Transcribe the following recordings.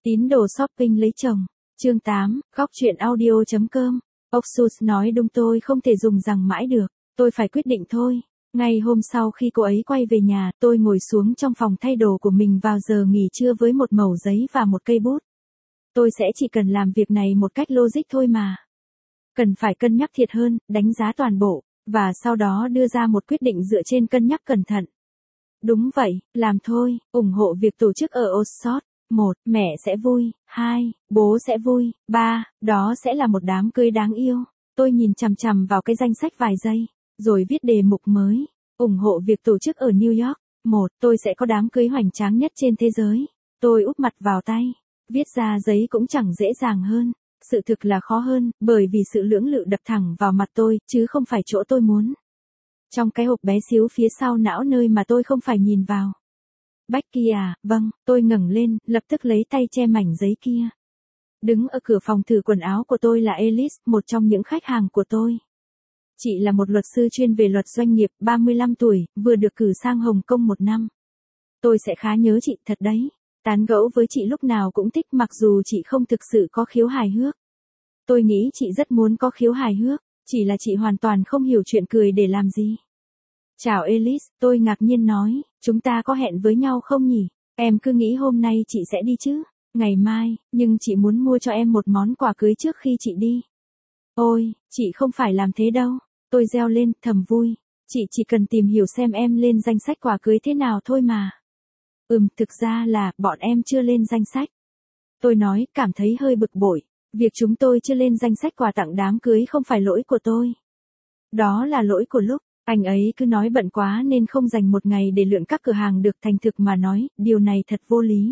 Tín đồ shopping lấy chồng. Chương 8, góc truyện audio.com. Oxus nói đúng, tôi không thể dùng rằng mãi được, tôi phải quyết định thôi. Ngày hôm sau khi cô ấy quay về nhà, tôi ngồi xuống trong phòng thay đồ của mình vào giờ nghỉ trưa với một mẩu giấy và một cây bút. Tôi sẽ chỉ cần làm việc này một cách logic thôi mà. Cần phải cân nhắc thiệt hơn, đánh giá toàn bộ, và sau đó đưa ra một quyết định dựa trên cân nhắc cẩn thận. Đúng vậy, làm thôi, ủng hộ việc tổ chức ở Oxford. 1. Mẹ sẽ vui. 2. Bố sẽ vui. 3. Đó sẽ là một đám cưới đáng yêu. Tôi nhìn chằm chằm vào cái danh sách vài giây, rồi viết đề mục mới. Ủng hộ việc tổ chức ở New York. 1. Tôi sẽ có đám cưới hoành tráng nhất trên thế giới. Tôi úp mặt vào tay. Viết ra giấy cũng chẳng dễ dàng hơn. Sự thực là khó hơn, bởi vì sự lưỡng lự đập thẳng vào mặt tôi, chứ không phải chỗ tôi muốn. Trong cái hộp bé xíu phía sau não nơi mà tôi không phải nhìn vào. Becky à, vâng, tôi ngẩng lên, lập tức lấy tay che mảnh giấy kia. Đứng ở cửa phòng thử quần áo của tôi là Alice, một trong những khách hàng của tôi. Chị là một luật sư chuyên về luật doanh nghiệp, 35 tuổi, vừa được cử sang Hồng Kông 1 năm. Tôi sẽ khá nhớ chị thật đấy. Tán gẫu với chị lúc nào cũng thích, mặc dù chị không thực sự có khiếu hài hước. Tôi nghĩ chị rất muốn có khiếu hài hước, chỉ là chị hoàn toàn không hiểu chuyện cười để làm gì. Chào Alice, tôi ngạc nhiên nói, chúng ta có hẹn với nhau không nhỉ? Em cứ nghĩ hôm nay chị sẽ đi chứ? Ngày mai, nhưng chị muốn mua cho em một món quà cưới trước khi chị đi. Ôi, chị không phải làm thế đâu. Tôi reo lên, thầm vui. Chị chỉ cần tìm hiểu xem em lên danh sách quà cưới thế nào thôi mà. Thực ra là, bọn em chưa lên danh sách. Tôi nói, cảm thấy hơi bực bội. Việc chúng tôi chưa lên danh sách quà tặng đám cưới không phải lỗi của tôi. Đó là lỗi của Lúc. Anh ấy cứ nói bận quá nên không dành một ngày để lượn các cửa hàng được, thành thực mà nói, điều này thật vô lý.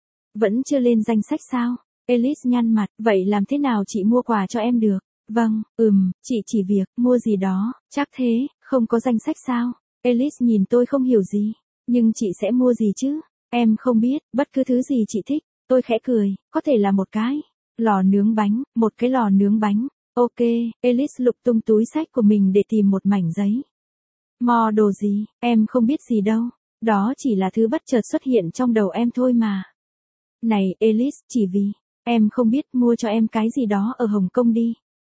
Vẫn chưa lên danh sách sao? Alice nhăn mặt, vậy làm thế nào chị mua quà cho em được? Vâng, chị chỉ việc, mua gì đó, chắc thế, không có danh sách sao? Alice nhìn tôi không hiểu gì, nhưng chị sẽ mua gì chứ? Em không biết, bất cứ thứ gì chị thích. Tôi khẽ cười, có thể là một cái lò nướng bánh, một cái lò nướng bánh. Ok, Alice lục tung túi xách của mình để tìm một mảnh giấy. Mò đồ gì, em không biết gì đâu. Đó chỉ là thứ bất chợt xuất hiện trong đầu em thôi mà. Này Alice, chỉ vì em không biết, mua cho em cái gì đó ở Hồng Kông đi.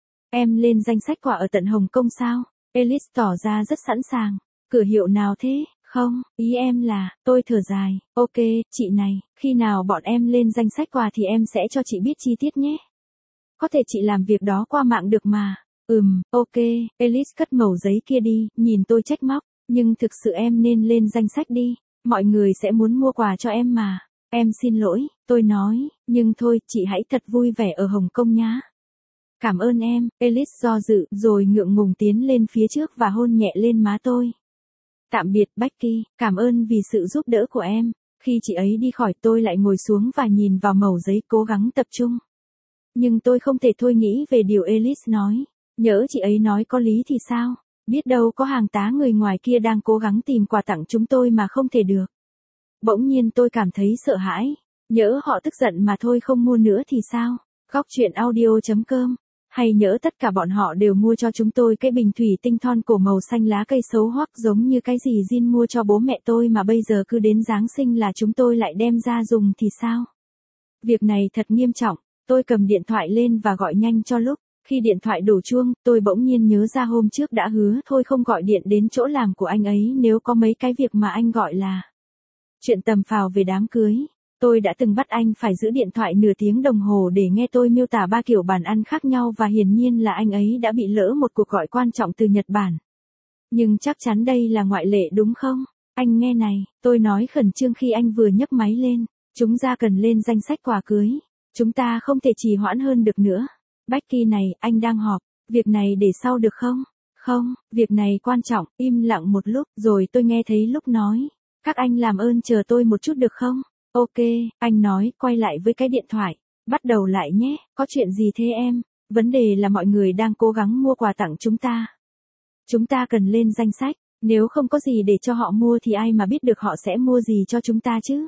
Em lên danh sách quà ở tận Hồng Kông sao? Alice tỏ ra rất sẵn sàng. Cửa hiệu nào thế? Không, ý em là, tôi thở dài. Ok, chị này, khi nào bọn em lên danh sách quà thì em sẽ cho chị biết chi tiết nhé. Có thể chị làm việc đó qua mạng được mà. Ok, Alice cất mẩu giấy kia đi, nhìn tôi trách móc, nhưng thực sự em nên lên danh sách đi, mọi người sẽ muốn mua quà cho em mà. Em xin lỗi, tôi nói, nhưng thôi, chị hãy thật vui vẻ ở Hồng Kông nhá. Cảm ơn em, Alice do dự, rồi ngượng ngùng tiến lên phía trước và hôn nhẹ lên má tôi. Tạm biệt Becky, cảm ơn vì sự giúp đỡ của em. Khi chị ấy đi khỏi, tôi lại ngồi xuống và nhìn vào mẩu giấy, cố gắng tập trung. Nhưng tôi không thể thôi nghĩ về điều Alice nói. Nhỡ chị ấy nói có lý thì sao? Biết đâu có hàng tá người ngoài kia đang cố gắng tìm quà tặng chúng tôi mà không thể được. Bỗng nhiên tôi cảm thấy sợ hãi. Nhỡ họ tức giận mà thôi không mua nữa thì sao? Góc truyện audio.com. Hay nhỡ tất cả bọn họ đều mua cho chúng tôi cái bình thủy tinh thon cổ màu xanh lá cây xấu hoắc giống như cái gì Jin mua cho bố mẹ tôi, mà bây giờ cứ đến Giáng sinh là chúng tôi lại đem ra dùng thì sao? Việc này thật nghiêm trọng. Tôi cầm điện thoại lên và gọi nhanh cho Lúc. Khi điện thoại đổ chuông, tôi bỗng nhiên nhớ ra hôm trước đã hứa thôi không gọi điện đến chỗ làm của anh ấy nếu có mấy cái việc mà anh gọi là chuyện tầm phào về đám cưới. Tôi đã từng bắt anh phải giữ điện thoại nửa tiếng đồng hồ để nghe tôi miêu tả 3 kiểu bàn ăn khác nhau, và hiển nhiên là anh ấy đã bị lỡ một cuộc gọi quan trọng từ Nhật Bản. Nhưng chắc chắn đây là ngoại lệ đúng không? Anh nghe này, tôi nói khẩn trương khi anh vừa nhấc máy lên. Chúng ta cần lên danh sách quà cưới. Chúng ta không thể trì hoãn hơn được nữa. Becky này, anh đang họp. Việc này để sau được không? Không, việc này quan trọng. Im lặng một lúc, rồi tôi nghe thấy Lúc nói. Các anh làm ơn chờ tôi một chút được không? Ok, anh nói, quay lại với cái điện thoại. Bắt đầu lại nhé, có chuyện gì thế em? Vấn đề là mọi người đang cố gắng mua quà tặng chúng ta. Chúng ta cần lên danh sách. Nếu không có gì để cho họ mua thì ai mà biết được họ sẽ mua gì cho chúng ta chứ?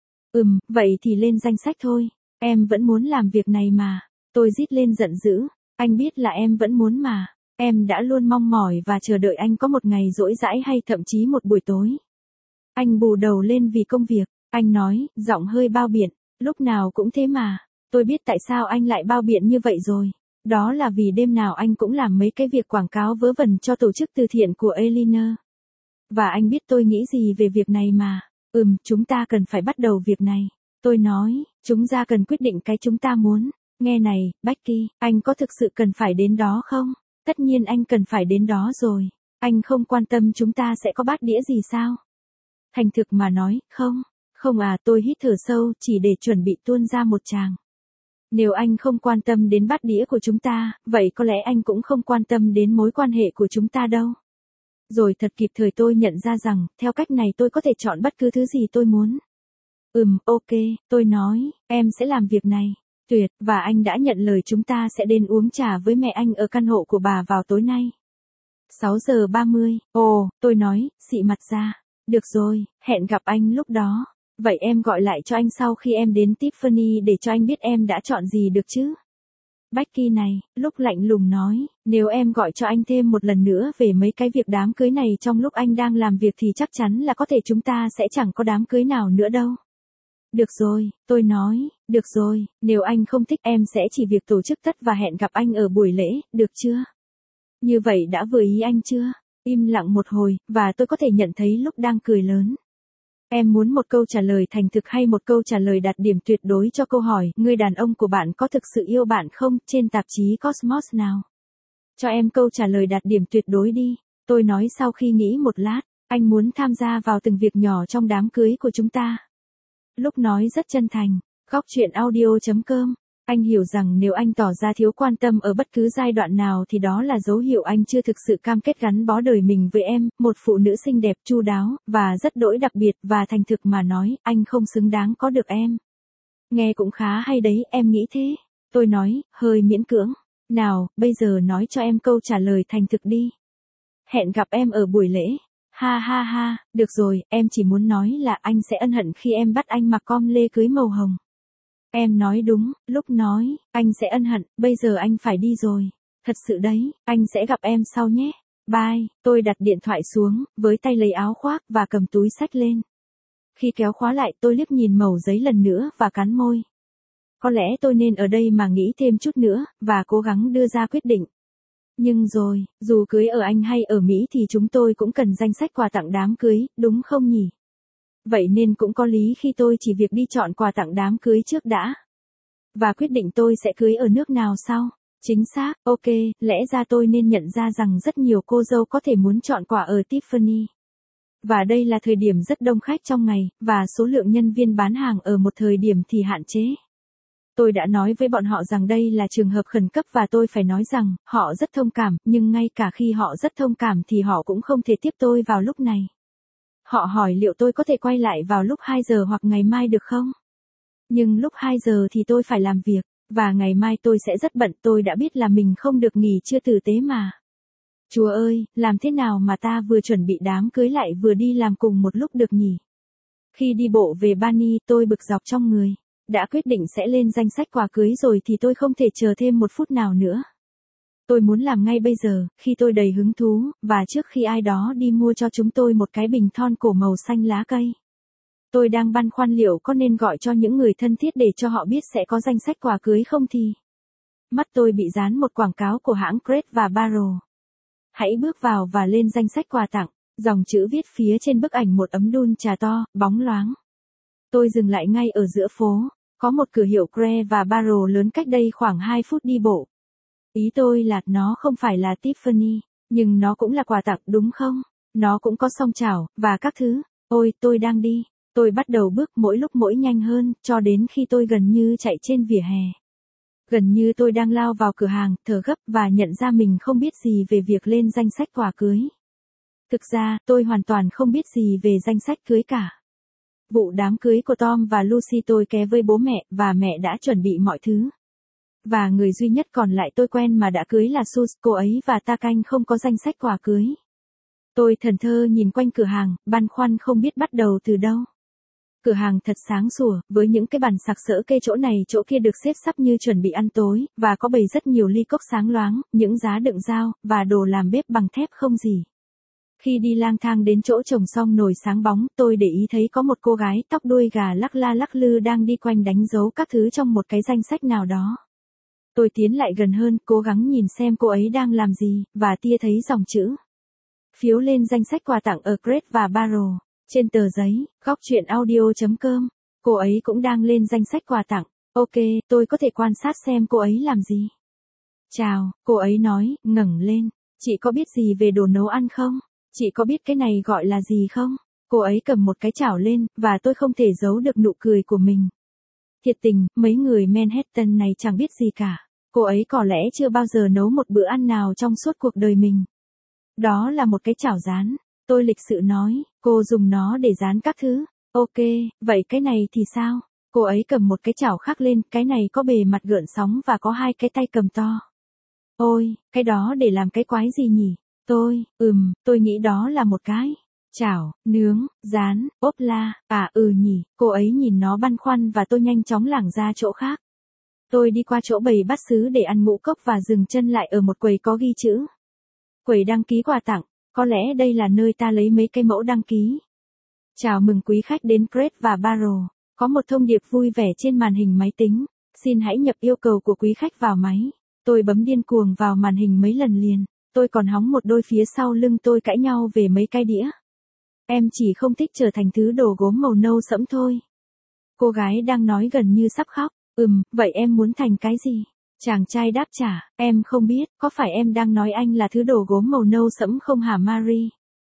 Vậy thì lên danh sách thôi. Em vẫn muốn làm việc này mà. Tôi rít lên giận dữ. Anh biết là em vẫn muốn mà. Em đã luôn mong mỏi và chờ đợi anh có một ngày rỗi rãi hay thậm chí một buổi tối. Anh bù đầu lên vì công việc. Anh nói, giọng hơi bao biện. Lúc nào cũng thế mà. Tôi biết tại sao anh lại bao biện như vậy rồi. Đó là vì đêm nào anh cũng làm mấy cái việc quảng cáo vớ vẩn cho tổ chức từ thiện của Eleanor. Và anh biết tôi nghĩ gì về việc này mà. Chúng ta cần phải bắt đầu việc này. Tôi nói, chúng ta cần quyết định cái chúng ta muốn. Nghe này, Becky, anh có thực sự cần phải đến đó không? Tất nhiên anh cần phải đến đó rồi. Anh không quan tâm chúng ta sẽ có bát đĩa gì sao? Thành thực mà nói, không. Không à, tôi hít thở sâu chỉ để chuẩn bị tuôn ra một tràng. Nếu anh không quan tâm đến bát đĩa của chúng ta, vậy có lẽ anh cũng không quan tâm đến mối quan hệ của chúng ta đâu. Rồi thật kịp thời tôi nhận ra rằng, theo cách này tôi có thể chọn bất cứ thứ gì tôi muốn. Ok, tôi nói, em sẽ làm việc này. Tuyệt, và anh đã nhận lời chúng ta sẽ đến uống trà với mẹ anh ở căn hộ của bà vào tối nay. 6 giờ 30, tôi nói, xị mặt ra. Được rồi, hẹn gặp anh lúc đó. Vậy em gọi lại cho anh sau khi em đến Tiffany để cho anh biết em đã chọn gì được chứ? Becky này, lúc lạnh lùng nói, nếu em gọi cho anh thêm một lần nữa về mấy cái việc đám cưới này trong lúc anh đang làm việc thì chắc chắn là có thể chúng ta sẽ chẳng có đám cưới nào nữa đâu. Được rồi, tôi nói, được rồi, nếu anh không thích em sẽ chỉ việc tổ chức tất và hẹn gặp anh ở buổi lễ, được chưa? Như vậy đã vừa ý anh chưa? Im lặng một hồi, và tôi có thể nhận thấy lúc đang cười lớn. Em muốn một câu trả lời thành thực hay một câu trả lời đạt điểm tuyệt đối cho câu hỏi, người đàn ông của bạn có thực sự yêu bạn không, trên tạp chí Cosmos nào? Cho em câu trả lời đạt điểm tuyệt đối đi. Tôi nói sau khi nghĩ một lát, anh muốn tham gia vào từng việc nhỏ trong đám cưới của chúng ta. Lúc nói rất chân thành, góc chuyện audio.com. Anh hiểu rằng nếu anh tỏ ra thiếu quan tâm ở bất cứ giai đoạn nào thì đó là dấu hiệu anh chưa thực sự cam kết gắn bó đời mình với em, một phụ nữ xinh đẹp, chu đáo, và rất đỗi đặc biệt, và thành thực mà nói, anh không xứng đáng có được em. Nghe cũng khá hay đấy, em nghĩ thế. Tôi nói, hơi miễn cưỡng. Nào, bây giờ nói cho em câu trả lời thành thực đi. Hẹn gặp em ở buổi lễ. Ha ha ha, được rồi, em chỉ muốn nói là anh sẽ ân hận khi em bắt anh mặc com lê cưới màu hồng. Em nói đúng, lúc nói, anh sẽ ân hận, bây giờ anh phải đi rồi. Thật sự đấy, anh sẽ gặp em sau nhé. Bye, tôi đặt điện thoại xuống, với tay lấy áo khoác và cầm túi xách lên. Khi kéo khóa lại tôi liếc nhìn mẩu giấy lần nữa và cắn môi. Có lẽ tôi nên ở đây mà nghĩ thêm chút nữa, và cố gắng đưa ra quyết định. Nhưng rồi, dù cưới ở Anh hay ở Mỹ thì chúng tôi cũng cần danh sách quà tặng đám cưới, đúng không nhỉ? Vậy nên cũng có lý khi tôi chỉ việc đi chọn quà tặng đám cưới trước đã. Và quyết định tôi sẽ cưới ở nước nào sau. Chính xác, ok, lẽ ra tôi nên nhận ra rằng rất nhiều cô dâu có thể muốn chọn quà ở Tiffany. Và đây là thời điểm rất đông khách trong ngày, và số lượng nhân viên bán hàng ở một thời điểm thì hạn chế. Tôi đã nói với bọn họ rằng đây là trường hợp khẩn cấp và tôi phải nói rằng, họ rất thông cảm, nhưng ngay cả khi họ rất thông cảm thì họ cũng không thể tiếp tôi vào lúc này. Họ hỏi liệu tôi có thể quay lại vào lúc 2 giờ hoặc ngày mai được không? Nhưng lúc 2 giờ thì tôi phải làm việc, và ngày mai tôi sẽ rất bận, tôi đã biết là mình không được nghỉ trưa tử tế mà. Chúa ơi, làm thế nào mà ta vừa chuẩn bị đám cưới lại vừa đi làm cùng một lúc được nhỉ? Khi đi bộ về Bani tôi bực dọc trong người. Đã quyết định sẽ lên danh sách quà cưới rồi thì tôi không thể chờ thêm một phút nào nữa. Tôi muốn làm ngay bây giờ, khi tôi đầy hứng thú, và trước khi ai đó đi mua cho chúng tôi một cái bình thon cổ màu xanh lá cây. Tôi đang băn khoăn liệu có nên gọi cho những người thân thiết để cho họ biết sẽ có danh sách quà cưới không thì. Mắt tôi bị dán một quảng cáo của hãng Crate và Barrel. Hãy bước vào và lên danh sách quà tặng, dòng chữ viết phía trên bức ảnh một ấm đun trà to, bóng loáng. Tôi dừng lại ngay ở giữa phố, có một cửa hiệu Crate và Barrel lớn cách đây khoảng 2 phút đi bộ. Ý tôi là nó không phải là Tiffany, nhưng nó cũng là quà tặng đúng không? Nó cũng có song chảo, và các thứ. Ôi, tôi đang đi. Tôi bắt đầu bước mỗi lúc mỗi nhanh hơn, cho đến khi tôi gần như chạy trên vỉa hè. Gần như tôi đang lao vào cửa hàng, thở gấp và nhận ra mình không biết gì về việc lên danh sách quà cưới. Thực ra, tôi hoàn toàn không biết gì về danh sách cưới cả. Vụ đám cưới của Tom và Lucy tôi ké với bố mẹ, và mẹ đã chuẩn bị mọi thứ. Và người duy nhất còn lại tôi quen mà đã cưới là Sus, cô ấy và Takanh không có danh sách quà cưới. Tôi thẫn thờ nhìn quanh cửa hàng, băn khoăn không biết bắt đầu từ đâu. Cửa hàng thật sáng sủa, với những cái bàn sạc sỡ kê chỗ này chỗ kia được xếp sắp như chuẩn bị ăn tối, và có bày rất nhiều ly cốc sáng loáng, những giá đựng dao, và đồ làm bếp bằng thép không gì. Khi đi lang thang đến chỗ trồng xong nồi sáng bóng, tôi để ý thấy có một cô gái tóc đuôi gà lắc la lắc lư đang đi quanh đánh dấu các thứ trong một cái danh sách nào đó. Tôi tiến lại gần hơn, cố gắng nhìn xem cô ấy đang làm gì, và tia thấy dòng chữ. Phiếu lên danh sách quà tặng ở Crate và Barrel. Trên tờ giấy, gocchuyenaudio.com. Cô ấy cũng đang lên danh sách quà tặng. Ok, tôi có thể quan sát xem cô ấy làm gì. Chào, cô ấy nói, ngẩng lên. Chị có biết gì về đồ nấu ăn không? Chị có biết cái này gọi là gì không? Cô ấy cầm một cái chảo lên, và tôi không thể giấu được nụ cười của mình. Thiệt tình, mấy người Manhattan này chẳng biết gì cả. Cô ấy có lẽ chưa bao giờ nấu một bữa ăn nào trong suốt cuộc đời mình. Đó là một cái chảo rán. Tôi lịch sự nói, cô dùng nó để rán các thứ. Ok, vậy cái này thì sao? Cô ấy cầm một cái chảo khác lên, cái này có bề mặt gợn sóng và có hai cái tay cầm to. Ôi, cái đó để làm cái quái gì nhỉ? Tôi nghĩ đó là một cái chảo, nướng, rán, ốp la, nhỉ, cô ấy nhìn nó băn khoăn và tôi nhanh chóng lảng ra chỗ khác. Tôi đi qua chỗ bày bát sứ để ăn ngũ cốc và dừng chân lại ở một quầy có ghi chữ. Quầy đăng ký quà tặng, có lẽ đây là nơi ta lấy mấy cái mẫu đăng ký. Chào mừng quý khách đến Crate và Barrel. Có một thông điệp vui vẻ trên màn hình máy tính. Xin hãy nhập yêu cầu của quý khách vào máy. Tôi bấm điên cuồng vào màn hình mấy lần liền. Tôi còn hóng một đôi phía sau lưng tôi cãi nhau về mấy cái đĩa. Em chỉ không thích trở thành thứ đồ gốm màu nâu sẫm thôi. Cô gái đang nói gần như sắp khóc. Vậy em muốn thành cái gì? Chàng trai đáp trả, em không biết, có phải em đang nói anh là thứ đồ gốm màu nâu sẫm không hả Marie?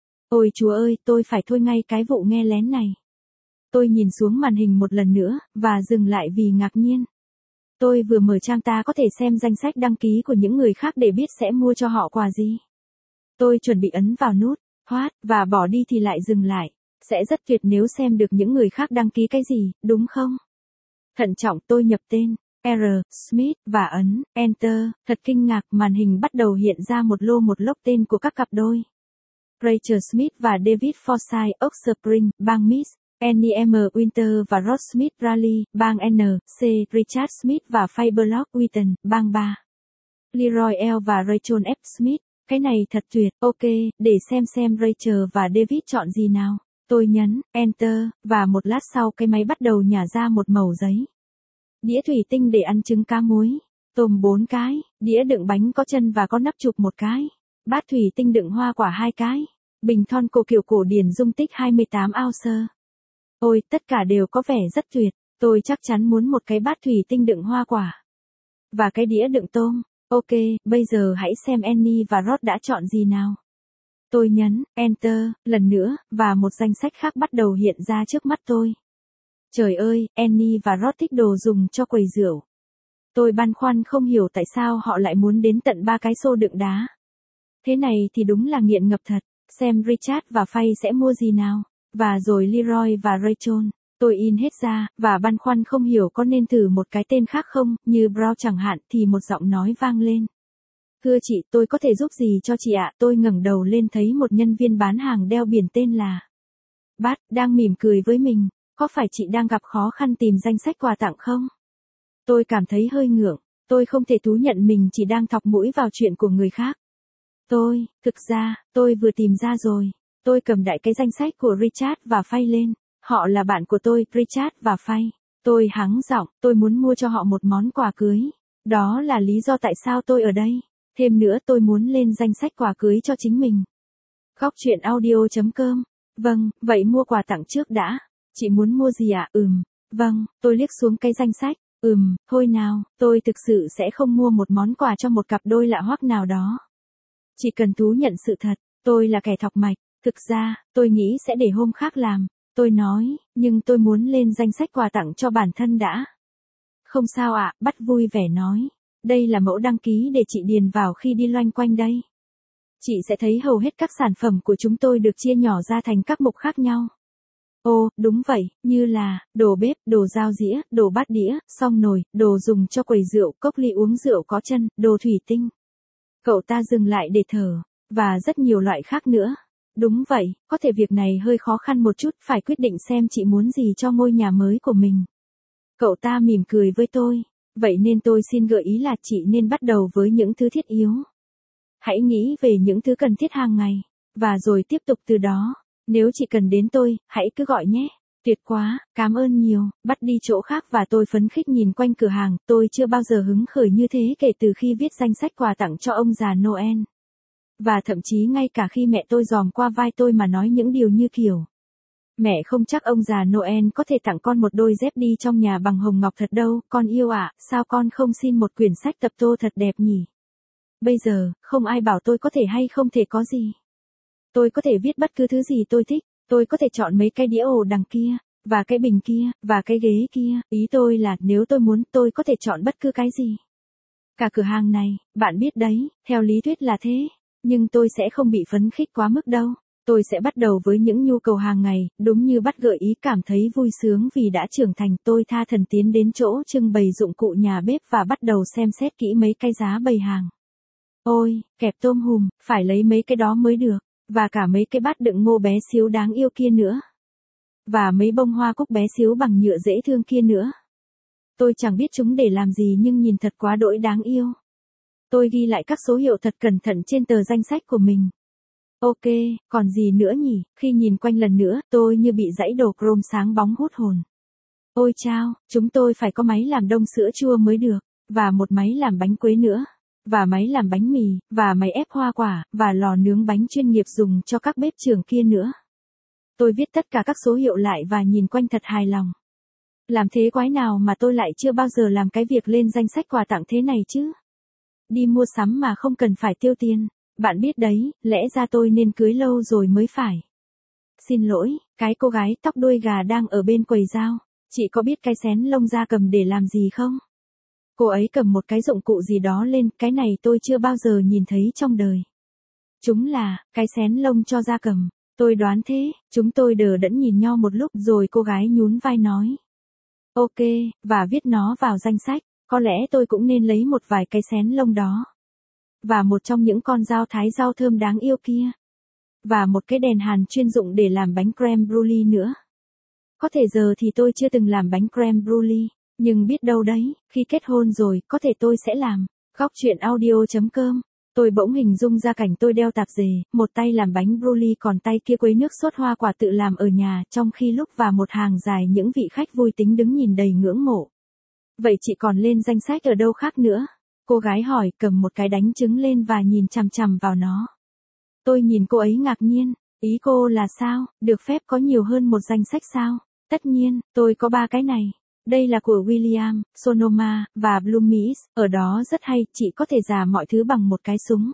Ôi chúa ơi, tôi phải thôi ngay cái vụ nghe lén này. Tôi nhìn xuống màn hình một lần nữa, và dừng lại vì ngạc nhiên. Tôi vừa mở trang ta có thể xem danh sách đăng ký của những người khác để biết sẽ mua cho họ quà gì. Tôi chuẩn bị ấn vào nút, và bỏ đi thì lại dừng lại. Sẽ rất tuyệt nếu xem được những người khác đăng ký cái gì, đúng không? Thận trọng tôi nhập tên, R. Smith, và ấn, Enter, thật kinh ngạc màn hình bắt đầu hiện ra một lốc tên của các cặp đôi. Rachel Smith và David Forsyth, Oak Spring, bang Miss, Annie M. Winter và Ross Smith Raleigh, bang N. C. Richard Smith và Fayetteville, Wheaton, bang 3. Leroy L. và Rachel F. Smith, cái này thật tuyệt, ok, để xem Rachel và David chọn gì nào. Tôi nhấn, Enter, và một lát sau cái máy bắt đầu nhả ra một mẩu giấy. Đĩa thủy tinh để ăn trứng cá muối, tôm 4 cái, đĩa đựng bánh có chân và có nắp chụp 1 cái, bát thủy tinh đựng hoa quả 2 cái, bình thon cổ kiểu cổ điển dung tích 28 ounce. Ôi, tất cả đều có vẻ rất tuyệt, tôi chắc chắn muốn một cái bát thủy tinh đựng hoa quả. Và cái đĩa đựng tôm, ok, bây giờ hãy xem Annie và Rod đã chọn gì nào. Tôi nhấn, Enter, lần nữa, và một danh sách khác bắt đầu hiện ra trước mắt tôi. Trời ơi, Annie và Rod thích đồ dùng cho quầy rượu. Tôi băn khoăn không hiểu tại sao họ lại muốn đến tận 3 cái xô đựng đá. Thế này thì đúng là nghiện ngập thật, xem Richard và Faye sẽ mua gì nào, và rồi Leroy và Rachel. Tôi in hết ra, và băn khoăn không hiểu có nên thử một cái tên khác không, như Brown chẳng hạn, thì một giọng nói vang lên. Thưa chị, tôi có thể giúp gì cho chị ạ? Tôi ngẩng đầu lên thấy một nhân viên bán hàng đeo biển tên là Bát, đang mỉm cười với mình. Có phải chị đang gặp khó khăn tìm danh sách quà tặng không? Tôi cảm thấy hơi ngượng, tôi không thể thú nhận mình chỉ đang thọc mũi vào chuyện của người khác. Thực ra, tôi vừa tìm ra rồi. Tôi cầm đại cái danh sách của Richard và Faye lên. Họ là bạn của tôi, Richard và Faye. Tôi hắng giọng, tôi muốn mua cho họ một món quà cưới. Đó là lý do tại sao tôi ở đây. Thêm nữa tôi muốn lên danh sách quà cưới cho chính mình. Gocchuyenaudio.com. Vâng, vậy mua quà tặng trước đã. Chị muốn mua gì ạ? Vâng, tôi liếc xuống cái danh sách. Thôi nào, tôi thực sự sẽ không mua một món quà cho một cặp đôi lạ hoắc nào đó. Chỉ cần thú nhận sự thật, tôi là kẻ thọc mạch. Thực ra, tôi nghĩ sẽ để hôm khác làm. Tôi nói, nhưng tôi muốn lên danh sách quà tặng cho bản thân đã. Không sao ạ, Bắt vui vẻ nói. Đây là mẫu đăng ký để chị điền vào khi đi loanh quanh đây. Chị sẽ thấy hầu hết các sản phẩm của chúng tôi được chia nhỏ ra thành các mục khác nhau. Ồ, đúng vậy, như là, đồ bếp, đồ dao dĩa, đồ bát đĩa, xông nồi, đồ dùng cho quầy rượu, cốc ly uống rượu có chân, đồ thủy tinh. Cậu ta dừng lại để thở, và rất nhiều loại khác nữa. Đúng vậy, có thể việc này hơi khó khăn một chút, phải quyết định xem chị muốn gì cho ngôi nhà mới của mình. Cậu ta mỉm cười với tôi, vậy nên tôi xin gợi ý là chị nên bắt đầu với những thứ thiết yếu. Hãy nghĩ về những thứ cần thiết hàng ngày, Và rồi tiếp tục từ đó. Nếu chị cần đến tôi, hãy cứ gọi nhé. Tuyệt quá, cảm ơn nhiều, bắt đi chỗ khác và tôi phấn khích nhìn quanh cửa hàng, tôi chưa bao giờ hứng khởi như thế kể từ khi viết danh sách quà tặng cho ông già Noel. Và thậm chí ngay cả khi mẹ tôi giòm qua vai tôi mà nói những điều như kiểu. Mẹ không chắc ông già Noel có thể tặng con một đôi dép đi trong nhà bằng hồng ngọc thật đâu, con yêu ạ, sao con không xin một quyển sách tập tô thật đẹp nhỉ? Bây giờ, không ai bảo tôi có thể hay không thể có gì. Tôi có thể viết bất cứ thứ gì tôi thích, tôi có thể chọn mấy cái đĩa ồ đằng kia, và cái bình kia, và cái ghế kia, ý tôi là nếu tôi muốn tôi có thể chọn bất cứ cái gì. Cả cửa hàng này, bạn biết đấy, theo lý thuyết là thế, nhưng tôi sẽ không bị phấn khích quá mức đâu. Tôi sẽ bắt đầu với những nhu cầu hàng ngày, đúng như bắt gợi ý cảm thấy vui sướng vì đã trưởng thành. Tôi tha thần tiến đến chỗ trưng bày dụng cụ nhà bếp và bắt đầu xem xét kỹ mấy cái giá bày hàng. Ôi, kẹp tôm hùm, phải lấy mấy cái đó mới được, và cả mấy cái bát đựng ngô bé xíu đáng yêu kia nữa. Và mấy bông hoa cúc bé xíu bằng nhựa dễ thương kia nữa. Tôi chẳng biết chúng để làm gì nhưng nhìn thật quá đỗi đáng yêu. Tôi ghi lại các số hiệu thật cẩn thận trên tờ danh sách của mình. Ok, còn gì nữa nhỉ? Khi nhìn quanh lần nữa, tôi như bị dãy đồ chrome sáng bóng hút hồn. Ôi chao, chúng tôi phải có máy làm đông sữa chua mới được, và một máy làm bánh quế nữa, và máy làm bánh mì, và máy ép hoa quả, và lò nướng bánh chuyên nghiệp dùng cho các bếp trưởng kia nữa. Tôi viết tất cả các số hiệu lại và nhìn quanh thật hài lòng. Làm thế quái nào mà tôi lại chưa bao giờ làm cái việc lên danh sách quà tặng thế này chứ? Đi mua sắm mà không cần phải tiêu tiền. Bạn biết đấy, lẽ ra tôi nên cưới lâu rồi mới phải. Xin lỗi, cái cô gái tóc đuôi gà đang ở bên quầy dao. Chị có biết cái xén lông gia cầm để làm gì không? Cô ấy cầm một cái dụng cụ gì đó lên, cái này tôi chưa bao giờ nhìn thấy trong đời. Chúng là, cái xén lông cho gia cầm. Tôi đoán thế, chúng tôi đờ đẫn nhìn nhau một lúc rồi cô gái nhún vai nói. Ok, và viết nó vào danh sách, có lẽ tôi cũng nên lấy một vài cái xén lông đó. Và một trong những con dao thái rau thơm đáng yêu kia. Và một cái đèn hàn chuyên dụng để làm bánh crème brulee nữa. Có thể giờ thì tôi chưa từng làm bánh crème brulee, nhưng biết đâu đấy, khi kết hôn rồi, có thể tôi sẽ làm. Góc chuyện audio.com. Tôi bỗng hình dung ra cảnh tôi đeo tạp dề, một tay làm bánh brulee còn tay kia quấy nước sốt hoa quả tự làm ở nhà, trong khi lúc và một hàng dài những vị khách vui tính đứng nhìn đầy ngưỡng mộ. Vậy chị còn lên danh sách ở đâu khác nữa? Cô gái hỏi, cầm một cái đánh trứng lên và nhìn chằm chằm vào nó. Tôi nhìn cô ấy ngạc nhiên, ý cô là sao, được phép có nhiều hơn một danh sách sao? Tất nhiên, tôi có 3 cái này. Đây là của William, Sonoma, và Bloomies, ở đó rất hay, chị có thể giả mọi thứ bằng một cái súng.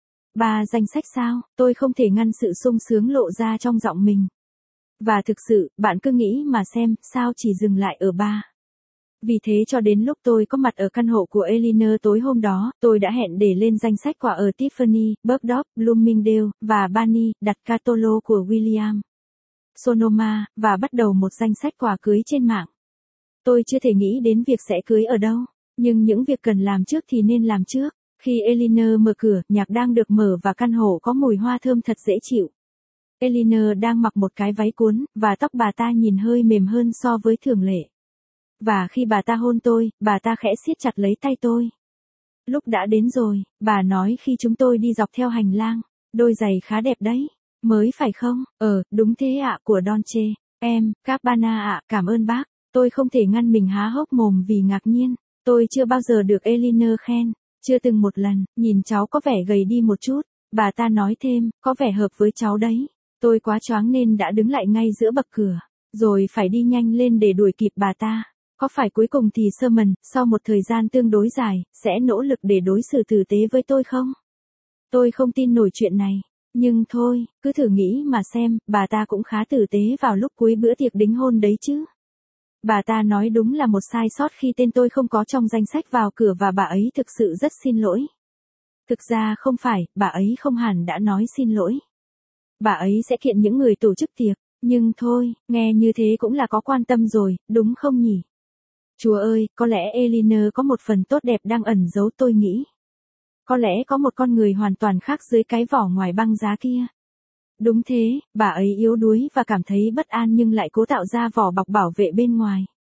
3 danh sách sao, tôi không thể ngăn sự sung sướng lộ ra trong giọng mình. Và thực sự, bạn cứ nghĩ mà xem, sao chỉ dừng lại ở 3. Vì thế cho đến lúc tôi có mặt ở căn hộ của Eleanor tối hôm đó, tôi đã hẹn để lên danh sách quà ở Tiffany, Bergdorf, Bloomingdale, và Barney, đặt Catolo của William, Sonoma, và bắt đầu một danh sách quà cưới trên mạng. Tôi chưa thể nghĩ đến việc sẽ cưới ở đâu, nhưng những việc cần làm trước thì nên làm trước. Khi Eleanor mở cửa, nhạc đang được mở và căn hộ có mùi hoa thơm thật dễ chịu. Eleanor đang mặc một cái váy cuốn, và tóc bà ta nhìn hơi mềm hơn so với thường lệ. Và khi bà ta hôn tôi, bà ta khẽ siết chặt lấy tay tôi. Lúc đã đến rồi, bà nói khi chúng tôi đi dọc theo hành lang. Đôi giày khá đẹp đấy. Mới phải không? Đúng thế ạ, của Dolce Gabbana ạ, cảm ơn bác. Tôi không thể ngăn mình há hốc mồm vì ngạc nhiên. Tôi chưa bao giờ được Eleanor khen. Chưa từng một lần, nhìn cháu có vẻ gầy đi một chút. Bà ta nói thêm, có vẻ hợp với cháu đấy. Tôi quá choáng nên đã đứng lại ngay giữa bậc cửa. Rồi phải đi nhanh lên để đuổi kịp bà ta. Có phải cuối cùng thì Sherman, sau một thời gian tương đối dài, sẽ nỗ lực để đối xử tử tế với tôi không? Tôi không tin nổi chuyện này. Nhưng thôi, cứ thử nghĩ mà xem, bà ta cũng khá tử tế vào lúc cuối bữa tiệc đính hôn đấy chứ. Bà ta nói đúng là một sai sót khi tên tôi không có trong danh sách vào cửa và bà ấy thực sự rất xin lỗi. Thực ra không phải, bà ấy không hẳn đã nói xin lỗi. Bà ấy sẽ kiện những người tổ chức tiệc, nhưng thôi, nghe như thế cũng là có quan tâm rồi, đúng không nhỉ? Chúa ơi, có lẽ Eleanor có một phần tốt đẹp đang ẩn giấu tôi nghĩ. Có lẽ có một con người hoàn toàn khác dưới cái vỏ ngoài băng giá kia. Đúng thế, bà ấy yếu đuối và cảm thấy bất an nhưng lại cố tạo ra vỏ bọc bảo vệ bên ngoài.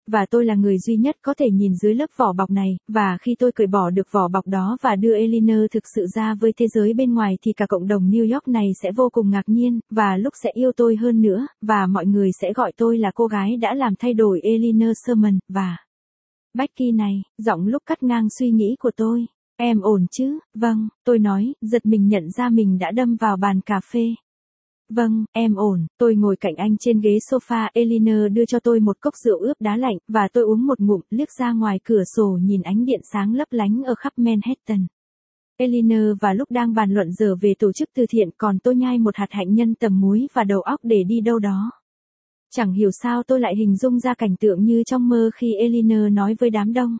Và tôi là người duy nhất có thể nhìn dưới lớp vỏ bọc này, và khi tôi cởi bỏ được vỏ bọc đó và đưa Eleanor thực sự ra với thế giới bên ngoài thì cả cộng đồng New York này sẽ vô cùng ngạc nhiên, và lúc sẽ yêu tôi hơn nữa, và mọi người sẽ gọi tôi là cô gái đã làm thay đổi Eleanor Sherman, và Becky này, giọng lúc cắt ngang suy nghĩ của tôi. Em ổn chứ? Vâng, tôi nói, giật mình nhận ra mình đã đâm vào bàn cà phê. Vâng, em ổn, tôi ngồi cạnh anh trên ghế sofa, Eleanor đưa cho tôi một cốc rượu ướp đá lạnh, và tôi uống một ngụm, liếc ra ngoài cửa sổ nhìn ánh điện sáng lấp lánh ở khắp Manhattan. Eleanor và lúc đang bàn luận giờ về tổ chức từ thiện, còn tôi nhai một hạt hạnh nhân tầm muối và đầu óc để đi đâu đó. Chẳng hiểu sao tôi lại hình dung ra cảnh tượng như trong mơ khi Eleanor nói với đám đông.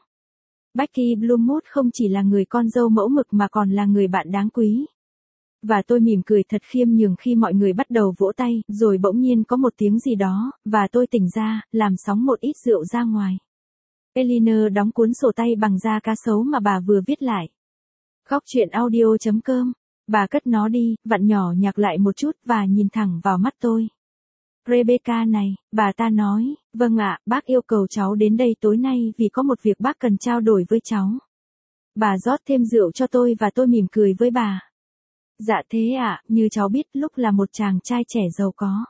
Becky Bloomwood không chỉ là người con dâu mẫu mực mà còn là người bạn đáng quý. Và tôi mỉm cười thật khiêm nhường khi mọi người bắt đầu vỗ tay, rồi bỗng nhiên có một tiếng gì đó, và tôi tỉnh ra, làm sóng một ít rượu ra ngoài. Eleanor đóng cuốn sổ tay bằng da cá sấu mà bà vừa viết lại. Góc chuyện audio.com. Bà cất nó đi, vặn nhỏ nhạc lại một chút và nhìn thẳng vào mắt tôi. Rebecca này, bà ta nói, vâng ạ, bác yêu cầu cháu đến đây tối nay vì có một việc bác cần trao đổi với cháu. Bà rót thêm rượu cho tôi và tôi mỉm cười với bà. Dạ thế ạ, như cháu biết lúc là một chàng trai trẻ giàu có.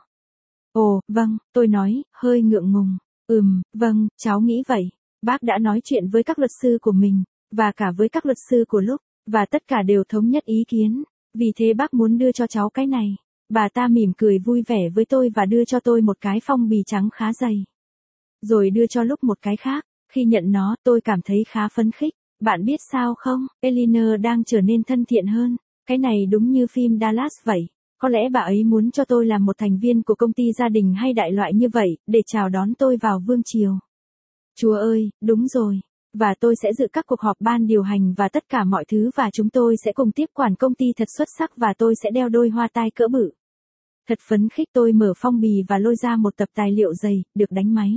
Ồ, vâng, tôi nói, hơi ngượng ngùng. Vâng, cháu nghĩ vậy. Bác đã nói chuyện với các luật sư của mình, và cả với các luật sư của lúc, và tất cả đều thống nhất ý kiến. Vì thế bác muốn đưa cho cháu cái này. Bà ta mỉm cười vui vẻ với tôi và đưa cho tôi một cái phong bì trắng khá dày. Rồi đưa cho lúc một cái khác. Khi nhận nó, tôi cảm thấy khá phấn khích. Bạn biết sao không, Eleanor đang trở nên thân thiện hơn. Cái này đúng như phim Dallas vậy. Có lẽ bà ấy muốn cho tôi làm một thành viên của công ty gia đình hay đại loại như vậy, để chào đón tôi vào vương triều. Chúa ơi, đúng rồi. Và tôi sẽ dự các cuộc họp ban điều hành và tất cả mọi thứ và chúng tôi sẽ cùng tiếp quản công ty thật xuất sắc và tôi sẽ đeo đôi hoa tai cỡ bự. Thật phấn khích tôi mở phong bì và lôi ra một tập tài liệu dày, được đánh máy.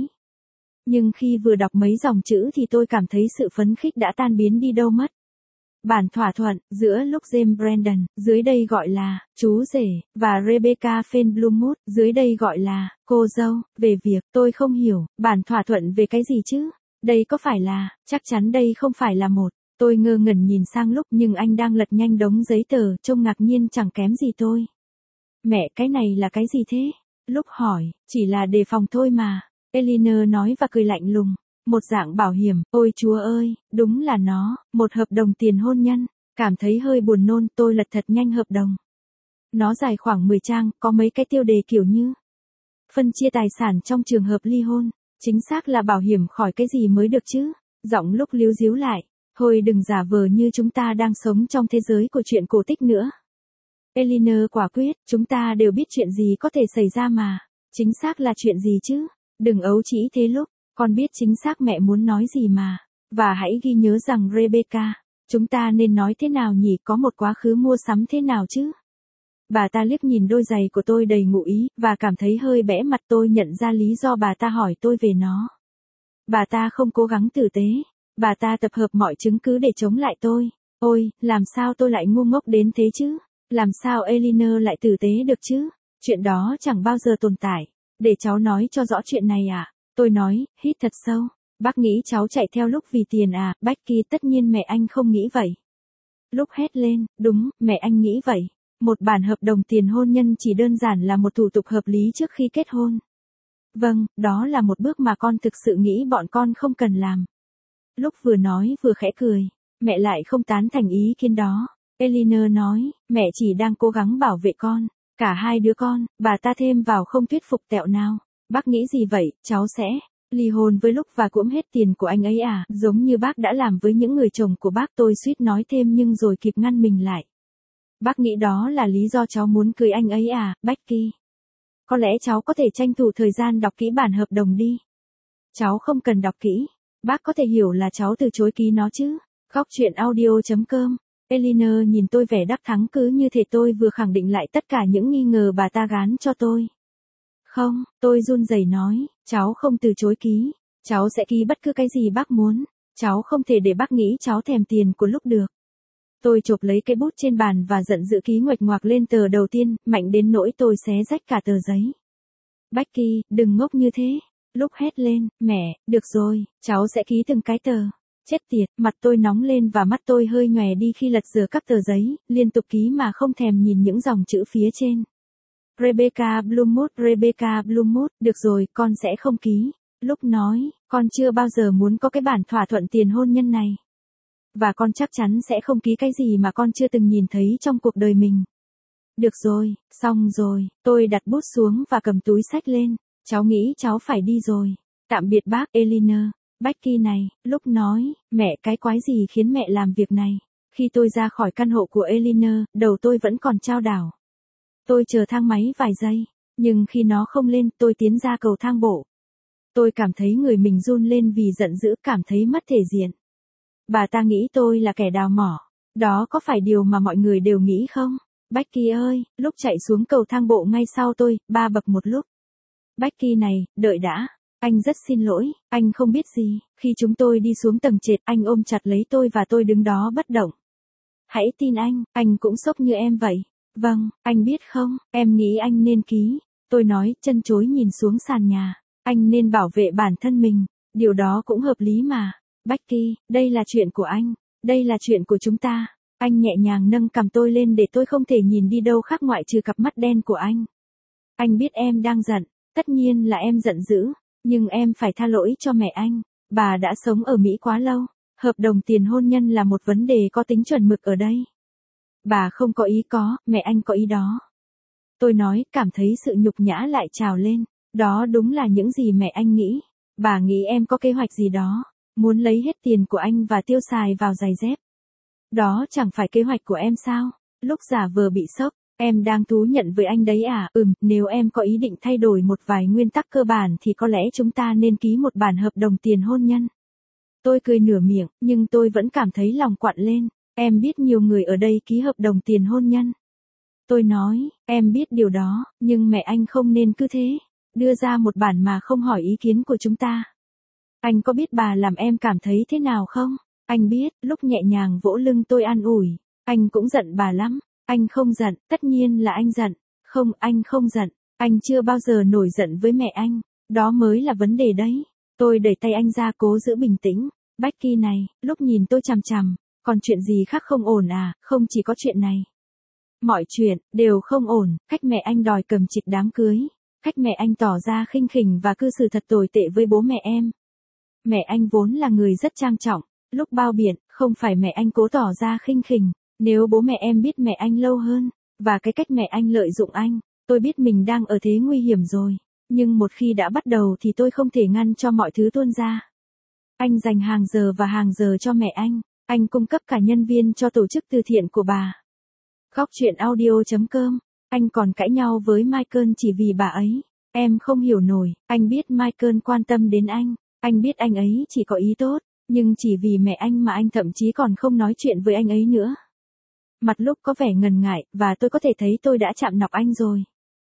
Nhưng khi vừa đọc mấy dòng chữ thì tôi cảm thấy sự phấn khích đã tan biến đi đâu mất. Bản thỏa thuận giữa lúc James Brandon, dưới đây gọi là chú rể, và Rebecca Fenn Bloomwood, dưới đây gọi là cô dâu, về việc tôi không hiểu, bản thỏa thuận về cái gì chứ? Đây có phải là, chắc chắn đây không phải là một. Tôi ngơ ngẩn nhìn sang lúc nhưng anh đang lật nhanh đống giấy tờ, trông ngạc nhiên chẳng kém gì tôi. Mẹ, cái này là cái gì thế? Lúc hỏi, chỉ là đề phòng thôi mà. Eleanor nói và cười lạnh lùng. Một dạng bảo hiểm, ôi chúa ơi, đúng là nó, một hợp đồng tiền hôn nhân. Cảm thấy hơi buồn nôn, tôi lật thật nhanh hợp đồng. Nó dài khoảng 10 trang, có mấy cái tiêu đề kiểu như phân chia tài sản trong trường hợp ly hôn. Chính xác là bảo hiểm khỏi cái gì mới được chứ? Giọng lúc líu díu lại. Thôi đừng giả vờ như chúng ta đang sống trong thế giới của chuyện cổ tích nữa. Eleanor quả quyết, chúng ta đều biết chuyện gì có thể xảy ra mà. Chính xác là chuyện gì chứ? Đừng ấu trĩ thế lúc. Con biết chính xác mẹ muốn nói gì mà. Và hãy ghi nhớ rằng Rebecca, chúng ta nên nói thế nào nhỉ, có một quá khứ mua sắm thế nào chứ? Bà ta liếc nhìn đôi giày của tôi đầy ngụ ý, và cảm thấy hơi bẽ mặt. Tôi nhận ra lý do bà ta hỏi tôi về nó. Bà ta không cố gắng tử tế. Bà ta tập hợp mọi chứng cứ để chống lại tôi. Ôi, làm sao tôi lại ngu ngốc đến thế chứ? Làm sao Eleanor lại tử tế được chứ? Chuyện đó chẳng bao giờ tồn tại. Để cháu nói cho rõ chuyện này à? Tôi nói, hít thật sâu. Bác nghĩ cháu chạy theo lúc vì tiền à? Becky, tất nhiên mẹ anh không nghĩ vậy. Lúc hét lên, đúng, mẹ anh nghĩ vậy. Một bản hợp đồng tiền hôn nhân chỉ đơn giản là một thủ tục hợp lý trước khi kết hôn. Vâng, đó là một bước mà con thực sự nghĩ bọn con không cần làm. Lúc vừa nói vừa khẽ cười. Mẹ lại không tán thành ý kiến đó. Eleanor nói, mẹ chỉ đang cố gắng bảo vệ con. Cả hai đứa con, bà ta thêm vào không thuyết phục tẹo nào. Bác nghĩ gì vậy, cháu sẽ ly hôn với lúc và cũng hết tiền của anh ấy à? Giống như bác đã làm với những người chồng của bác. Tôi suýt nói thêm nhưng rồi kịp ngăn mình lại. Bác nghĩ đó là lý do cháu muốn cưới anh ấy à, Becky? Có lẽ cháu có thể tranh thủ thời gian đọc kỹ bản hợp đồng đi. Cháu không cần đọc kỹ. Bác có thể hiểu là cháu từ chối ký nó chứ. Góc chuyện audio.com. Eleanor nhìn tôi vẻ đắc thắng cứ như thể tôi vừa khẳng định lại tất cả những nghi ngờ bà ta gán cho tôi. Không, tôi run rẩy nói, cháu không từ chối ký. Cháu sẽ ký bất cứ cái gì bác muốn. Cháu không thể để bác nghĩ cháu thèm tiền của lúc được. Tôi chộp lấy cái bút trên bàn và giận dữ ký nguệch ngoạc lên tờ đầu tiên, mạnh đến nỗi tôi xé rách cả tờ giấy. Becky, đừng ngốc như thế. Lúc hét lên, mẹ, được rồi, cháu sẽ ký từng cái tờ. Chết tiệt, mặt tôi nóng lên và mắt tôi hơi nhòe đi khi lật dở các tờ giấy, liên tục ký mà không thèm nhìn những dòng chữ phía trên. Rebecca Bloomwood, được rồi, con sẽ không ký. Lúc nói, con chưa bao giờ muốn có cái bản thỏa thuận tiền hôn nhân này. Và con chắc chắn sẽ không ký cái gì mà con chưa từng nhìn thấy trong cuộc đời mình. Được rồi, xong rồi, tôi đặt bút xuống và cầm túi xách lên. Cháu nghĩ cháu phải đi rồi. Tạm biệt bác Eleanor. Becky này, lúc nói, mẹ cái quái gì khiến mẹ làm việc này. Khi tôi ra khỏi căn hộ của Eleanor, đầu tôi vẫn còn chao đảo. Tôi chờ thang máy vài giây, nhưng khi nó không lên, tôi tiến ra cầu thang bộ. Tôi cảm thấy người mình run lên vì giận dữ, cảm thấy mất thể diện. Bà ta nghĩ tôi là kẻ đào mỏ. Đó có phải điều mà mọi người đều nghĩ không? Becky ơi, lúc chạy xuống cầu thang bộ ngay sau tôi, 3 bậc một lúc. Becky này, đợi đã. Anh rất xin lỗi, anh không biết gì. Khi chúng tôi đi xuống tầng trệt, anh ôm chặt lấy tôi và tôi đứng đó bất động. Hãy tin anh cũng sốc như em vậy. Vâng, anh biết không, em nghĩ anh nên ký. Tôi nói, chân chối nhìn xuống sàn nhà. Anh nên bảo vệ bản thân mình, điều đó cũng hợp lý mà. Becky, đây là chuyện của anh, đây là chuyện của chúng ta. Anh nhẹ nhàng nâng cằm tôi lên để tôi không thể nhìn đi đâu khác ngoại trừ cặp mắt đen của anh. Anh biết em đang giận, tất nhiên là em giận dữ, nhưng em phải tha lỗi cho mẹ anh. Bà đã sống ở Mỹ quá lâu, hợp đồng tiền hôn nhân là một vấn đề có tính chuẩn mực ở đây. Bà không có ý có, mẹ anh có ý đó. Tôi nói, cảm thấy sự nhục nhã lại trào lên. Đó đúng là những gì mẹ anh nghĩ. Bà nghĩ em có kế hoạch gì đó, muốn lấy hết tiền của anh và tiêu xài vào giày dép. Đó chẳng phải kế hoạch của em sao? Lúc giả vờ bị sốc, em đang thú nhận với anh đấy à? Nếu em có ý định thay đổi một vài nguyên tắc cơ bản thì có lẽ chúng ta nên ký một bản hợp đồng tiền hôn nhân. Tôi cười nửa miệng, nhưng tôi vẫn cảm thấy lòng quặn lên. Em biết nhiều người ở đây ký hợp đồng tiền hôn nhân. Tôi nói, em biết điều đó, nhưng mẹ anh không nên cứ thế. Đưa ra một bản mà không hỏi ý kiến của chúng ta. Anh có biết bà làm em cảm thấy thế nào không? Anh biết, lúc nhẹ nhàng vỗ lưng tôi an ủi. Anh cũng giận bà lắm. Anh không giận, tất nhiên là anh giận. Không, anh không giận. Anh chưa bao giờ nổi giận với mẹ anh. Đó mới là vấn đề đấy. Tôi đẩy tay anh ra cố giữ bình tĩnh. Becky này, lúc nhìn tôi chằm chằm. Còn chuyện gì khác không ổn à? Không chỉ có chuyện này. Mọi chuyện, đều không ổn. Cách mẹ anh đòi cầm trịch đám cưới. Cách mẹ anh tỏ ra khinh khỉnh và cư xử thật tồi tệ với bố mẹ em. Mẹ anh vốn là người rất trang trọng. Lúc bao biện, không phải mẹ anh cố tỏ ra khinh khỉnh. Nếu bố mẹ em biết mẹ anh lâu hơn, và cái cách mẹ anh lợi dụng anh, tôi biết mình đang ở thế nguy hiểm rồi. Nhưng một khi đã bắt đầu thì tôi không thể ngăn cho mọi thứ tuôn ra. Anh dành hàng giờ và hàng giờ cho mẹ anh cung cấp cả nhân viên cho tổ chức từ thiện của bà. Góc chuyện audio.com, anh còn cãi nhau với Michael chỉ vì bà ấy. Em không hiểu nổi, anh biết Michael quan tâm đến anh biết anh ấy chỉ có ý tốt, nhưng chỉ vì mẹ anh mà anh thậm chí còn không nói chuyện với anh ấy nữa. Mặt lúc có vẻ ngần ngại, và tôi có thể thấy tôi đã chạm nọc anh rồi.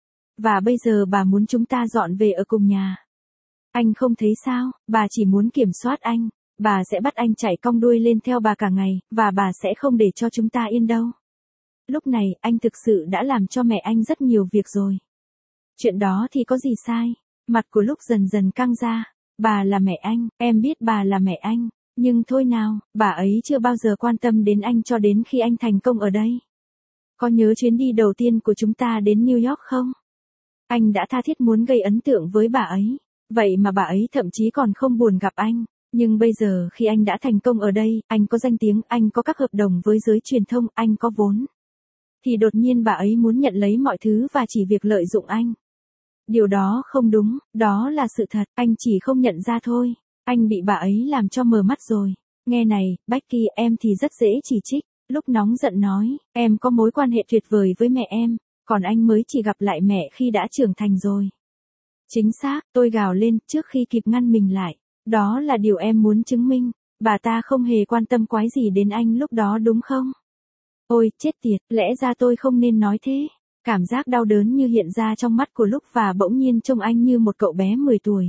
Và bây giờ bà muốn chúng ta dọn về ở cùng nhà. Anh không thấy sao, bà chỉ muốn kiểm soát anh. Bà sẽ bắt anh chạy cong đuôi lên theo bà cả ngày, và bà sẽ không để cho chúng ta yên đâu. Lúc này, anh thực sự đã làm cho mẹ anh rất nhiều việc rồi. Chuyện đó thì có gì sai? Mặt của lúc dần dần căng ra. Bà là mẹ anh, em biết bà là mẹ anh. Nhưng thôi nào, bà ấy chưa bao giờ quan tâm đến anh cho đến khi anh thành công ở đây. Có nhớ chuyến đi đầu tiên của chúng ta đến New York không? Anh đã tha thiết muốn gây ấn tượng với bà ấy. Vậy mà bà ấy thậm chí còn không buồn gặp anh. Nhưng bây giờ khi anh đã thành công ở đây, anh có danh tiếng, anh có các hợp đồng với giới truyền thông, anh có vốn. Thì đột nhiên bà ấy muốn nhận lấy mọi thứ và chỉ việc lợi dụng anh. Điều đó không đúng, đó là sự thật, anh chỉ không nhận ra thôi. Anh bị bà ấy làm cho mờ mắt rồi. Nghe này, Becky, em thì rất dễ chỉ trích. Lúc nóng giận nói, em có mối quan hệ tuyệt vời với mẹ em, còn anh mới chỉ gặp lại mẹ khi đã trưởng thành rồi. Chính xác, tôi gào lên trước khi kịp ngăn mình lại. Đó là điều em muốn chứng minh. Bà ta không hề quan tâm quái gì đến anh lúc đó đúng không? Ôi, chết tiệt, lẽ ra tôi không nên nói thế. Cảm giác đau đớn như hiện ra trong mắt của lúc và bỗng nhiên trông anh như một cậu bé 10 tuổi.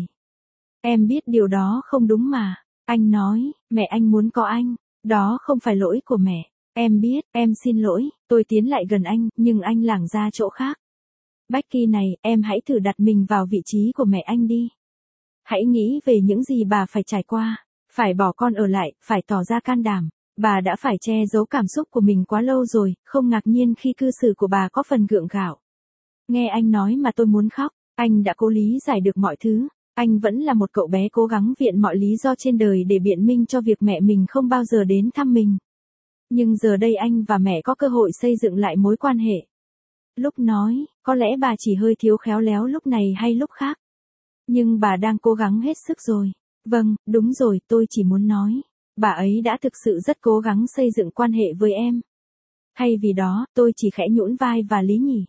Em biết điều đó không đúng mà. Anh nói, mẹ anh muốn có anh. Đó không phải lỗi của mẹ. Em biết, em xin lỗi. Tôi tiến lại gần anh, nhưng anh lảng ra chỗ khác. Becky này, em hãy thử đặt mình vào vị trí của mẹ anh đi. Hãy nghĩ về những gì bà phải trải qua. Phải bỏ con ở lại, phải tỏ ra can đảm. Bà đã phải che giấu cảm xúc của mình quá lâu rồi, không ngạc nhiên khi cư xử của bà có phần gượng gạo. Nghe anh nói mà tôi muốn khóc, anh đã cố lý giải được mọi thứ. Anh vẫn là một cậu bé cố gắng viện mọi lý do trên đời để biện minh cho việc mẹ mình không bao giờ đến thăm mình. Nhưng giờ đây anh và mẹ có cơ hội xây dựng lại mối quan hệ. Lúc nói, có lẽ bà chỉ hơi thiếu khéo léo lúc này hay lúc khác. Nhưng bà đang cố gắng hết sức rồi. Vâng, đúng rồi, tôi chỉ muốn nói. Bà ấy đã thực sự rất cố gắng xây dựng quan hệ với em. Thay vì đó, tôi chỉ khẽ nhũn vai và lý nhỉ.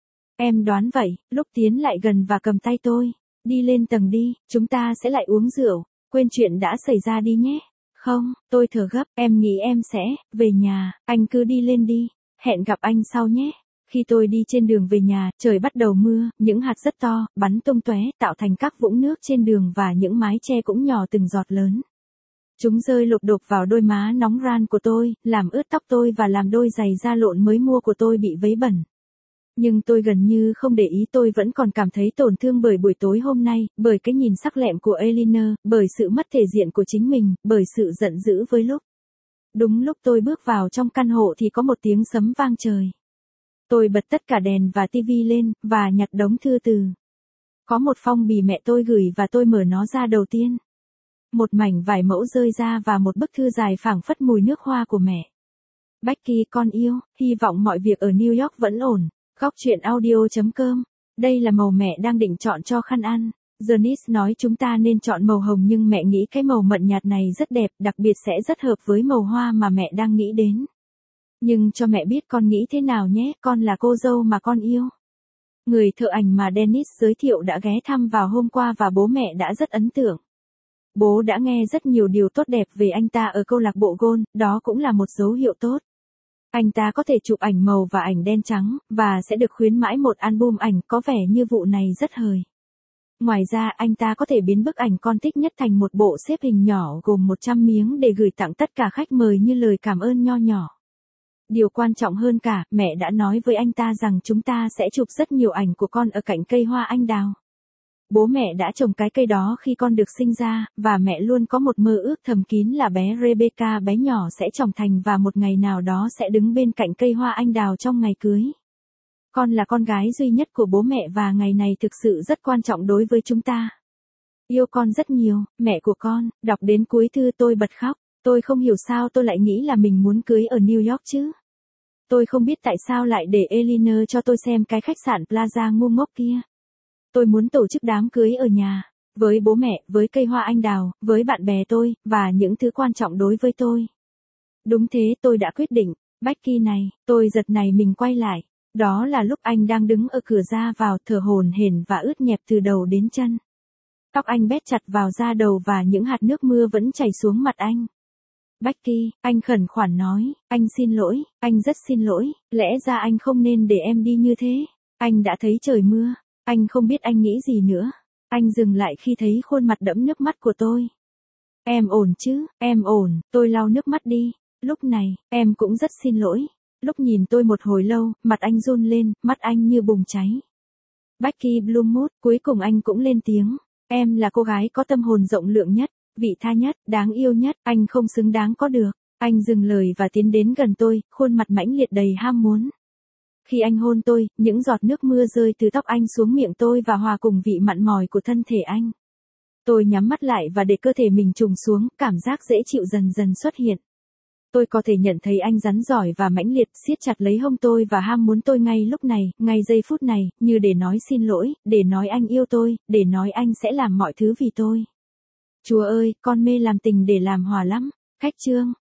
Em đoán vậy, lúc tiến lại gần và cầm tay tôi. Đi lên tầng đi, chúng ta sẽ lại uống rượu. Quên chuyện đã xảy ra đi nhé. Không, tôi thở gấp, em nghĩ em sẽ, về nhà, anh cứ đi lên đi. Hẹn gặp anh sau nhé. Khi tôi đi trên đường về nhà, trời bắt đầu mưa, những hạt rất to, bắn tung tóe, tạo thành các vũng nước trên đường và những mái che cũng nhỏ từng giọt lớn. Chúng rơi lục đục vào đôi má nóng ran của tôi, làm ướt tóc tôi và làm đôi giày da lộn mới mua của tôi bị vấy bẩn. Nhưng tôi gần như không để ý, tôi vẫn còn cảm thấy tổn thương bởi buổi tối hôm nay, bởi cái nhìn sắc lẹm của Eleanor, bởi sự mất thể diện của chính mình, bởi sự giận dữ với lúc. Đúng lúc tôi bước vào trong căn hộ thì có một tiếng sấm vang trời. Tôi bật tất cả đèn và tivi lên, và nhặt đống thư từ. Có một phong bì mẹ tôi gửi và tôi mở nó ra đầu tiên. Một mảnh vải mẫu rơi ra và một bức thư dài phảng phất mùi nước hoa của mẹ. Becky con yêu, hy vọng mọi việc ở New York vẫn ổn. Góc chuyện audio.com. Đây là màu mẹ đang định chọn cho khăn ăn. Janice nói chúng ta nên chọn màu hồng nhưng mẹ nghĩ cái màu mận nhạt này rất đẹp, đặc biệt sẽ rất hợp với màu hoa mà mẹ đang nghĩ đến. Nhưng cho mẹ biết con nghĩ thế nào nhé, con là cô dâu mà con yêu. Người thợ ảnh mà Dennis giới thiệu đã ghé thăm vào hôm qua và bố mẹ đã rất ấn tượng. Bố đã nghe rất nhiều điều tốt đẹp về anh ta ở câu lạc bộ golf, đó cũng là một dấu hiệu tốt. Anh ta có thể chụp ảnh màu và ảnh đen trắng, và sẽ được khuyến mãi một album ảnh, có vẻ như vụ này rất hời. Ngoài ra anh ta có thể biến bức ảnh con thích nhất thành một bộ xếp hình nhỏ gồm 100 miếng để gửi tặng tất cả khách mời như lời cảm ơn nho nhỏ. Điều quan trọng hơn cả, mẹ đã nói với anh ta rằng chúng ta sẽ chụp rất nhiều ảnh của con ở cạnh cây hoa anh đào. Bố mẹ đã trồng cái cây đó khi con được sinh ra, và mẹ luôn có một mơ ước thầm kín là bé Rebecca bé nhỏ sẽ trưởng thành và một ngày nào đó sẽ đứng bên cạnh cây hoa anh đào trong ngày cưới. Con là con gái duy nhất của bố mẹ và ngày này thực sự rất quan trọng đối với chúng ta. Yêu con rất nhiều, mẹ của con. Đọc đến cuối thư tôi bật khóc. Tôi không hiểu sao tôi lại nghĩ là mình muốn cưới ở New York chứ. Tôi không biết tại sao lại để Eleanor cho tôi xem cái khách sạn Plaza ngu ngốc kia. Tôi muốn tổ chức đám cưới ở nhà, với bố mẹ, với cây hoa anh đào, với bạn bè tôi, và những thứ quan trọng đối với tôi. Đúng thế, tôi đã quyết định. Becky này, tôi giật nảy mình quay lại. Đó là lúc anh đang đứng ở cửa ra vào, thở hổn hển và ướt nhẹp từ đầu đến chân. Tóc anh bết chặt vào da đầu và những hạt nước mưa vẫn chảy xuống mặt anh. Becky, anh khẩn khoản nói, anh xin lỗi, anh rất xin lỗi, lẽ ra anh không nên để em đi như thế. Anh đã thấy trời mưa, anh không biết anh nghĩ gì nữa. Anh dừng lại khi thấy khuôn mặt đẫm nước mắt của tôi. Em ổn chứ, em ổn, tôi lau nước mắt đi. Lúc này, em cũng rất xin lỗi. Lúc nhìn tôi một hồi lâu, mặt anh run lên, mắt anh như bùng cháy. Becky Bloomwood, cuối cùng anh cũng lên tiếng. Em là cô gái có tâm hồn rộng lượng nhất, vị tha nhất, đáng yêu nhất, anh không xứng đáng có được. Anh dừng lời và tiến đến gần tôi, khuôn mặt mãnh liệt đầy ham muốn. Khi anh hôn tôi, những giọt nước mưa rơi từ tóc anh xuống miệng tôi và hòa cùng vị mặn mòi của thân thể anh. Tôi nhắm mắt lại và để cơ thể mình trùng xuống, cảm giác dễ chịu dần dần xuất hiện. Tôi có thể nhận thấy anh rắn giỏi và mãnh liệt, siết chặt lấy hông tôi và ham muốn tôi ngay lúc này, ngay giây phút này, như để nói xin lỗi, để nói anh yêu tôi, để nói anh sẽ làm mọi thứ vì tôi. Chúa ơi, con mê làm tình để làm hòa lắm. Khách chương.